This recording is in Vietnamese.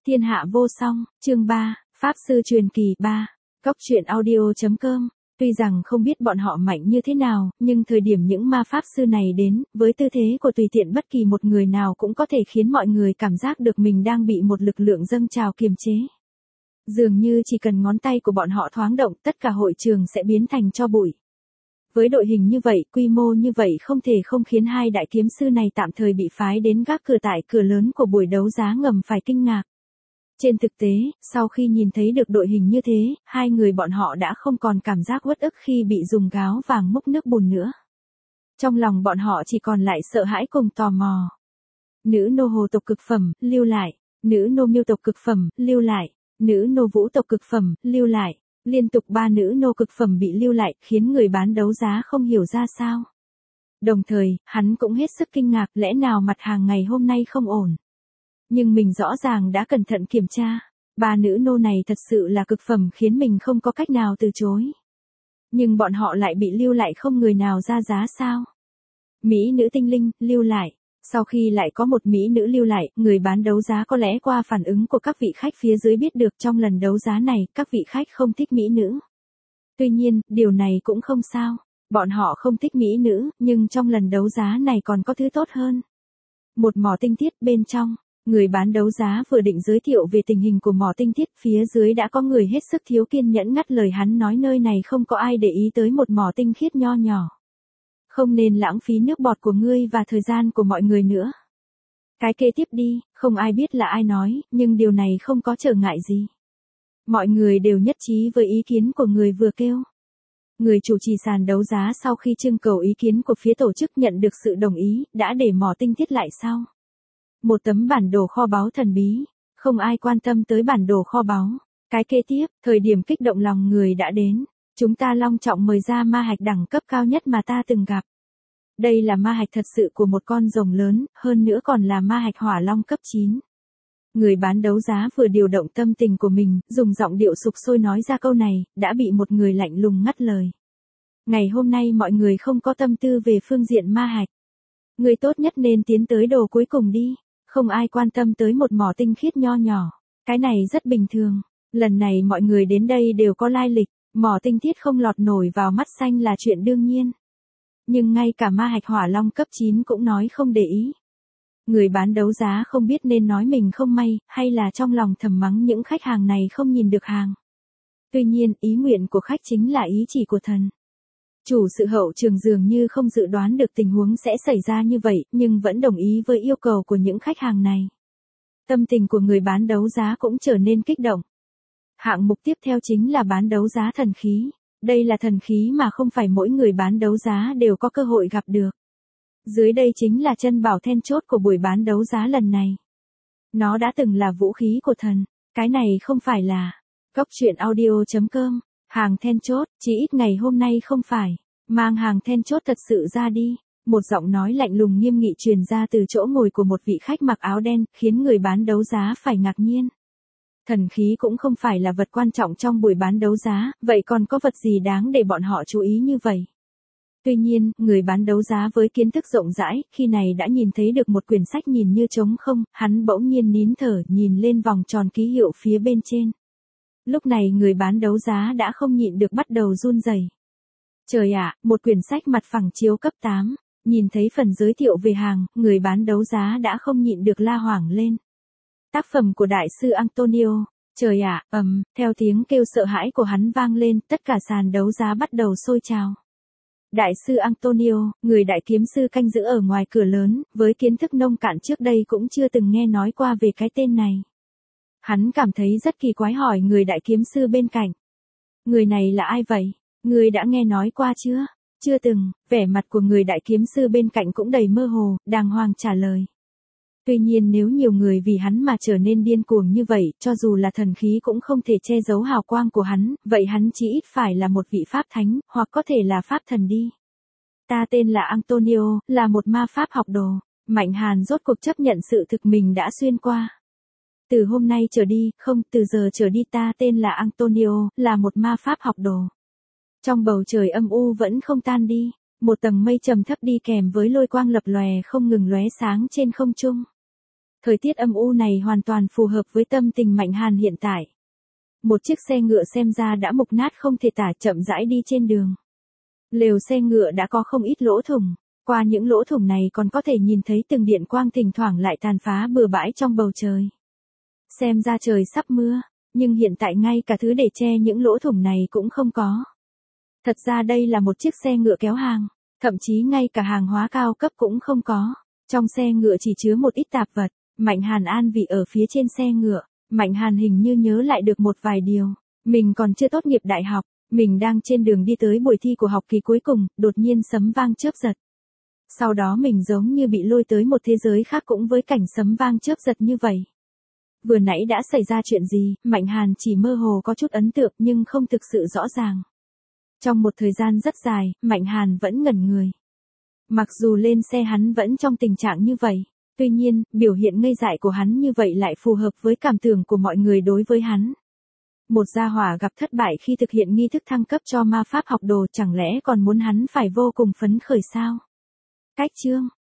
Thiên hạ vô song, chương 3, Pháp sư truyền kỳ 3, Cóc truyện audio.com. Tuy rằng không biết bọn họ mạnh như thế nào, nhưng thời điểm những ma pháp sư này đến, với tư thế của tùy tiện bất kỳ một người nào cũng có thể khiến mọi người cảm giác được mình đang bị một lực lượng dâng trào kiềm chế. Dường như chỉ cần ngón tay của bọn họ thoáng động, tất cả hội trường sẽ biến thành tro bụi. Với đội hình như vậy, quy mô như vậy không thể không khiến hai đại kiếm sư này tạm thời bị phái đến gác cửa tại cửa lớn của buổi đấu giá ngầm phải kinh ngạc. Trên thực tế, sau khi nhìn thấy được đội hình như thế, hai người bọn họ đã không còn cảm giác uất ức khi bị dùng gáo vàng múc nước bùn nữa. Trong lòng bọn họ chỉ còn lại sợ hãi cùng tò mò. Nữ nô hồ tộc cực phẩm, lưu lại. Nữ nô miêu tộc cực phẩm, lưu lại. Nữ nô vũ tộc cực phẩm, lưu lại. Liên tục 3 nữ nô cực phẩm bị lưu lại, khiến người bán đấu giá không hiểu ra sao. Đồng thời, hắn cũng hết sức kinh ngạc, lẽ nào mặt hàng ngày hôm nay không ổn. Nhưng mình rõ ràng đã cẩn thận kiểm tra. 3 nữ nô này thật sự là cực phẩm khiến mình không có cách nào từ chối. Nhưng bọn họ lại bị lưu lại không người nào ra giá sao? Mỹ nữ tinh linh, lưu lại. Sau khi lại có một mỹ nữ lưu lại, người bán đấu giá có lẽ qua phản ứng của các vị khách phía dưới biết được trong lần đấu giá này, các vị khách không thích mỹ nữ. Tuy nhiên, điều này cũng không sao. Bọn họ không thích mỹ nữ, nhưng trong lần đấu giá này còn có thứ tốt hơn. Một mỏ tinh thiết bên trong. Người bán đấu giá vừa định giới thiệu về tình hình của mỏ tinh thiết, phía dưới đã có người hết sức thiếu kiên nhẫn ngắt lời hắn, nói nơi này không có ai để ý tới một mỏ tinh khiết nho nhỏ. Không nên lãng phí nước bọt của ngươi và thời gian của mọi người nữa. Cái kế tiếp đi, không ai biết là ai nói, nhưng điều này không có trở ngại gì. Mọi người đều nhất trí với ý kiến của người vừa kêu. Người chủ trì sàn đấu giá sau khi trưng cầu ý kiến của phía tổ chức nhận được sự đồng ý, đã để mỏ tinh thiết lại sau. Một tấm bản đồ kho báu thần bí, không ai quan tâm tới bản đồ kho báu. Cái kế tiếp, thời điểm kích động lòng người đã đến. Chúng ta long trọng mời ra ma hạch đẳng cấp cao nhất mà ta từng gặp. Đây là ma hạch thật sự của một con rồng lớn, hơn nữa còn là ma hạch hỏa long cấp 9. Người bán đấu giá vừa điều động tâm tình của mình, dùng giọng điệu sục sôi nói ra câu này, đã bị một người lạnh lùng ngắt lời. Ngày hôm nay mọi người không có tâm tư về phương diện ma hạch. Người tốt nhất nên tiến tới đồ cuối cùng đi. Không ai quan tâm tới một mỏ tinh khiết nho nhỏ. Cái này rất bình thường. Lần này mọi người đến đây đều có lai lịch. Mỏ tinh thiết không lọt nổi vào mắt xanh là chuyện đương nhiên. Nhưng ngay cả ma hạch hỏa long cấp 9 cũng nói không để ý. Người bán đấu giá không biết nên nói mình không may, hay là trong lòng thầm mắng những khách hàng này không nhìn được hàng. Tuy nhiên, ý nguyện của khách chính là ý chỉ của thần. Chủ sự hậu trường dường như không dự đoán được tình huống sẽ xảy ra như vậy, nhưng vẫn đồng ý với yêu cầu của những khách hàng này. Tâm tình của người bán đấu giá cũng trở nên kích động. Hạng mục tiếp theo chính là bán đấu giá thần khí. Đây là thần khí mà không phải mỗi người bán đấu giá đều có cơ hội gặp được. Dưới đây chính là chân bảo then chốt của buổi bán đấu giá lần này. Nó đã từng là vũ khí của thần. Cái này không phải là Cóc truyện audio.com. Hàng then chốt, chỉ ít ngày hôm nay không phải. Mang hàng then chốt thật sự ra đi. Một giọng nói lạnh lùng nghiêm nghị truyền ra từ chỗ ngồi của một vị khách mặc áo đen, khiến người bán đấu giá phải ngạc nhiên. Thần khí cũng không phải là vật quan trọng trong buổi bán đấu giá, vậy còn có vật gì đáng để bọn họ chú ý như vậy? Tuy nhiên, người bán đấu giá với kiến thức rộng rãi, khi này đã nhìn thấy được một quyển sách nhìn như trống không, hắn bỗng nhiên nín thở nhìn lên vòng tròn ký hiệu phía bên trên. Lúc này người bán đấu giá đã không nhịn được bắt đầu run rẩy. Trời ạ, một quyển sách mặt phẳng chiếu cấp 8, nhìn thấy phần giới thiệu về hàng, người bán đấu giá đã không nhịn được la hoảng lên. Tác phẩm của đại sư Antonio. Trời ạ, theo tiếng kêu sợ hãi của hắn vang lên, tất cả sàn đấu giá bắt đầu sôi trào. Đại sư Antonio, người đại kiếm sư canh giữ ở ngoài cửa lớn, với kiến thức nông cạn trước đây cũng chưa từng nghe nói qua về cái tên này. Hắn cảm thấy rất kỳ quái hỏi người đại kiếm sư bên cạnh. Người này là ai vậy? Người đã nghe nói qua chưa? Chưa từng, vẻ mặt của người đại kiếm sư bên cạnh cũng đầy mơ hồ, đàng hoàng trả lời. Tuy nhiên nếu nhiều người vì hắn mà trở nên điên cuồng như vậy, cho dù là thần khí cũng không thể che giấu hào quang của hắn, vậy hắn chỉ ít phải là một vị pháp thánh, hoặc có thể là pháp thần đi. Ta tên là Antonio, là một ma pháp học đồ. Mạnh Hàn rốt cuộc chấp nhận sự thực mình đã xuyên qua. Từ hôm nay trở đi, không, từ giờ trở đi ta tên là Antonio, là một ma pháp học đồ. Trong bầu trời âm u vẫn không tan đi, một tầng mây trầm thấp đi kèm với lôi quang lập lòe không ngừng lóe sáng trên không trung. Thời tiết âm u này hoàn toàn phù hợp với tâm tình Mạnh Hàn hiện tại. Một chiếc xe ngựa xem ra đã mục nát không thể tả chậm rãi đi trên đường. Lều xe ngựa đã có không ít lỗ thủng, qua những lỗ thủng này còn có thể nhìn thấy từng điện quang thỉnh thoảng lại tàn phá bừa bãi trong bầu trời. Xem ra trời sắp mưa, nhưng hiện tại ngay cả thứ để che những lỗ thủng này cũng không có. Thật ra đây là một chiếc xe ngựa kéo hàng, thậm chí ngay cả hàng hóa cao cấp cũng không có. Trong xe ngựa chỉ chứa một ít tạp vật. Mạnh Hàn an vị ở phía trên xe ngựa, Mạnh Hàn hình như nhớ lại được một vài điều. Mình còn chưa tốt nghiệp đại học, mình đang trên đường đi tới buổi thi của học kỳ cuối cùng, đột nhiên sấm vang chớp giật. Sau đó mình giống như bị lôi tới một thế giới khác cũng với cảnh sấm vang chớp giật như vậy. Vừa nãy đã xảy ra chuyện gì, Mạnh Hàn chỉ mơ hồ có chút ấn tượng nhưng không thực sự rõ ràng. Trong một thời gian rất dài, Mạnh Hàn vẫn ngẩn người. Mặc dù lên xe hắn vẫn trong tình trạng như vậy. Tuy nhiên, biểu hiện ngây dại của hắn như vậy lại phù hợp với cảm tưởng của mọi người đối với hắn. Một gia hỏa gặp thất bại khi thực hiện nghi thức thăng cấp cho ma pháp học đồ chẳng lẽ còn muốn hắn phải vô cùng phấn khởi sao? Cách chương